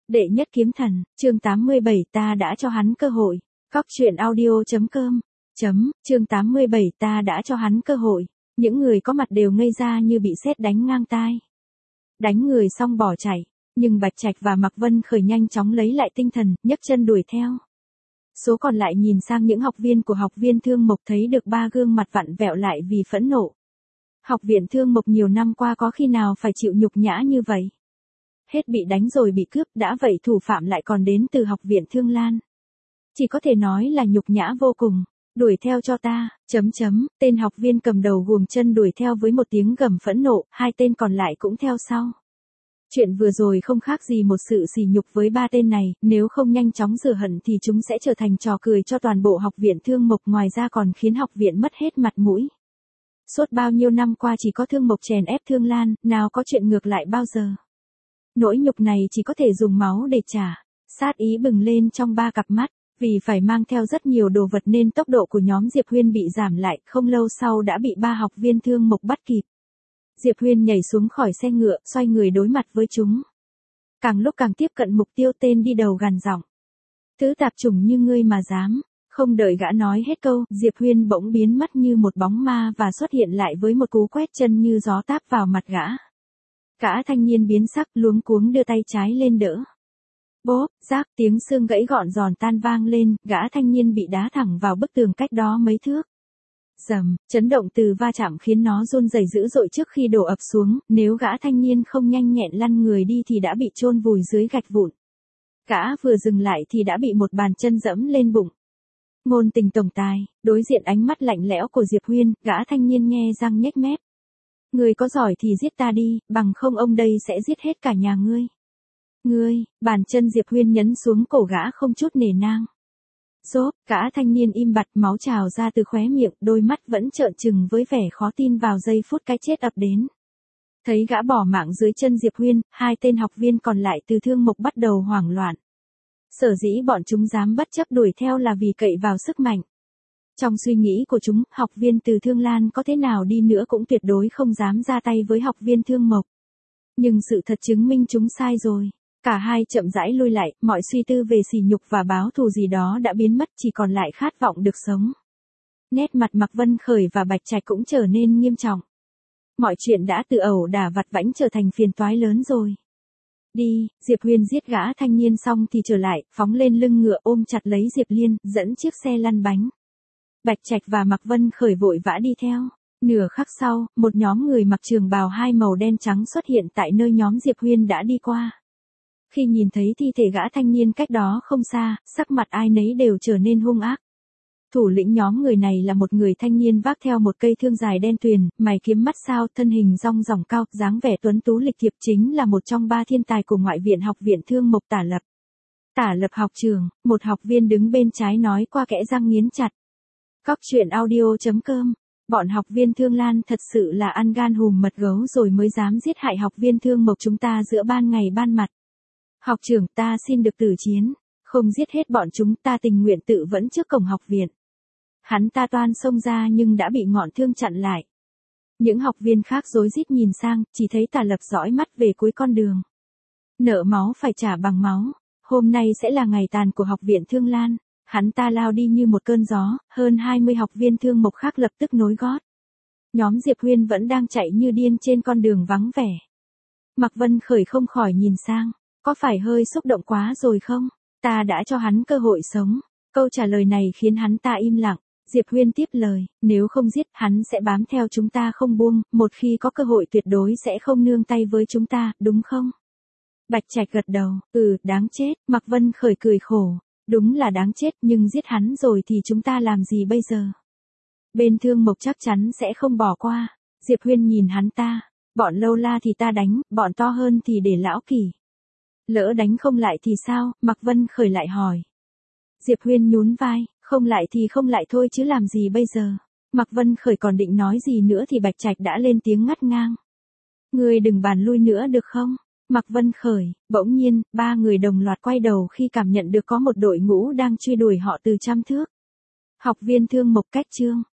Đệ nhất kiếm thần, chương 87 ta đã cho hắn cơ hội. Cóc truyện audio.com. Chương 87 ta đã cho hắn cơ hội. Những người có mặt đều ngây ra như bị sét đánh ngang tai. Đánh người xong bỏ chạy, nhưng Bạch Trạch và Mạc Vân Khởi nhanh chóng lấy lại tinh thần, nhấc chân đuổi theo. Số còn lại nhìn sang những học viên của học viên Thương Mộc thấy được ba gương mặt vặn vẹo lại vì phẫn nộ. Học viện Thương Mộc nhiều năm qua có khi nào phải chịu nhục nhã như vậy? Hết bị đánh rồi bị cướp, đã vậy thủ phạm lại còn đến từ học viện Thương Lan. Chỉ có thể nói là nhục nhã vô cùng. Đuổi theo cho ta, tên học viên cầm đầu guồng chân đuổi theo với một tiếng gầm phẫn nộ, hai tên còn lại cũng theo sau. Chuyện vừa rồi không khác gì một sự sỉ nhục với ba tên này, nếu không nhanh chóng rửa hận thì chúng sẽ trở thành trò cười cho toàn bộ học viện Thương Mộc, ngoài ra còn khiến học viện mất hết mặt mũi. Suốt bao nhiêu năm qua chỉ có Thương Mộc chèn ép Thương Lan, nào có chuyện ngược lại bao giờ. Nỗi nhục này chỉ có thể dùng máu để trả. Sát ý bừng lên trong ba cặp mắt, vì phải mang theo rất nhiều đồ vật nên tốc độ của nhóm Diệp Huyên bị giảm lại, không lâu sau đã bị ba học viên Thương Mộc bắt kịp. Diệp Huyên nhảy xuống khỏi xe ngựa, xoay người đối mặt với chúng. Càng lúc càng tiếp cận mục tiêu, tên đi đầu gằn giọng. Thứ tạp chủng như ngươi mà dám. Không đợi gã nói hết câu, Diệp Huyên bỗng biến mất như một bóng ma và xuất hiện lại với một cú quét chân như gió táp vào mặt gã. Gã thanh niên biến sắc, luống cuống đưa tay trái lên đỡ. Bốp, rác, tiếng xương gãy gọn giòn tan vang lên, gã thanh niên bị đá thẳng vào bức tường cách đó mấy thước. Rầm, chấn động từ va chạm khiến nó run rẩy dữ dội trước khi đổ ập xuống, nếu gã thanh niên không nhanh nhẹn lăn người đi thì đã bị chôn vùi dưới gạch vụn. Gã vừa dừng lại thì đã bị một bàn chân dẫm lên bụng. Ngôn tình tổng tài, đối diện ánh mắt lạnh lẽo của Diệp Huyên, gã thanh niên nhe răng nhếch mép. Ngươi có giỏi thì giết ta đi, bằng không ông đây sẽ giết hết cả nhà ngươi. Ngươi, bàn chân Diệp Huyên nhấn xuống cổ gã không chút nể nang. Rốp, gã thanh niên im bặt, máu trào ra từ khóe miệng, đôi mắt vẫn trợn trừng với vẻ khó tin vào giây phút cái chết ập đến. Thấy gã bỏ mạng dưới chân Diệp Huyên, hai tên học viên còn lại từ Thương Mộc bắt đầu hoảng loạn. Sở dĩ bọn chúng dám bất chấp đuổi theo là vì cậy vào sức mạnh. Trong suy nghĩ của chúng, học viên từ Thương Lan có thế nào đi nữa cũng tuyệt đối không dám ra tay với học viên Thương Mộc. Nhưng sự thật chứng minh chúng sai rồi. Cả hai chậm rãi lui lại, mọi suy tư về sỉ nhục và báo thù gì đó đã biến mất, chỉ còn lại khát vọng được sống. Nét mặt Mạc Vân Khởi và Bạch Trạch cũng trở nên nghiêm trọng. Mọi chuyện đã từ ẩu đả vặt vãnh trở thành phiền toái lớn rồi. Đi, Diệp Huyên giết gã thanh niên xong thì trở lại, phóng lên lưng ngựa ôm chặt lấy Diệp Liên, dẫn chiếc xe lăn bánh. Bạch Trạch và Mạc Vân Khởi vội vã đi theo. Nửa khắc sau, một nhóm người mặc trường bào hai màu đen trắng xuất hiện tại nơi nhóm Diệp Huyên đã đi qua. Khi nhìn thấy thi thể gã thanh niên cách đó không xa, sắc mặt ai nấy đều trở nên hung ác. Thủ lĩnh nhóm người này là một người thanh niên vác theo một cây thương dài đen tuyền, mày kiếm mắt sao, thân hình rong ròng cao, dáng vẻ tuấn tú lịch thiệp, chính là một trong ba thiên tài của ngoại viện học viện Thương Mộc, Tả Lập. Tả Lập học trường, một học viên đứng bên trái nói qua kẽ răng nghiến chặt. Cóc truyện audio.com. Bọn học viên Thương Lan thật sự là ăn gan hùm mật gấu rồi mới dám giết hại học viên Thương Mộc chúng ta giữa ban ngày ban mặt. Học trưởng, ta xin được tử chiến, không giết hết bọn chúng, ta tình nguyện tự vẫn trước cổng học viện. Hắn ta toan xông ra nhưng đã bị ngọn thương chặn lại. Những học viên khác rối rít nhìn sang, chỉ thấy Tả Lập dõi mắt về cuối con đường. Nợ máu phải trả bằng máu, hôm nay sẽ là ngày tàn của học viện Thương Lan. Hắn ta lao đi như một cơn gió, hơn 20 học viên Thương Mộc khác lập tức nối gót. Nhóm Diệp Huyên vẫn đang chạy như điên trên con đường vắng vẻ. Mạc Vân Khởi không khỏi nhìn sang, có phải hơi xúc động quá rồi không? Ta đã cho hắn cơ hội sống. Câu trả lời này khiến hắn ta im lặng. Diệp Huyên tiếp lời, nếu không giết, hắn sẽ bám theo chúng ta không buông, một khi có cơ hội tuyệt đối sẽ không nương tay với chúng ta, đúng không? Bạch Trạch gật đầu, đáng chết, Mạc Vân Khởi cười khổ. Đúng là đáng chết, nhưng giết hắn rồi thì chúng ta làm gì bây giờ? Bên Thương Mộc chắc chắn sẽ không bỏ qua. Diệp Huyên nhìn hắn ta, bọn lâu la thì ta đánh, bọn to hơn thì để lão Kỳ. Lỡ đánh không lại thì sao? Mạc Vân Khởi lại hỏi. Diệp Huyên nhún vai, không lại thì không lại thôi chứ làm gì bây giờ? Mạc Vân Khởi còn định nói gì nữa thì Bạch Trạch đã lên tiếng ngắt ngang. Ngươi đừng bàn lui nữa được không? Mạc Vân Khởi, bỗng nhiên, ba người đồng loạt quay đầu khi cảm nhận được có một đội ngũ đang truy đuổi họ từ trăm thước. Học viên Thương Mộc cách chương.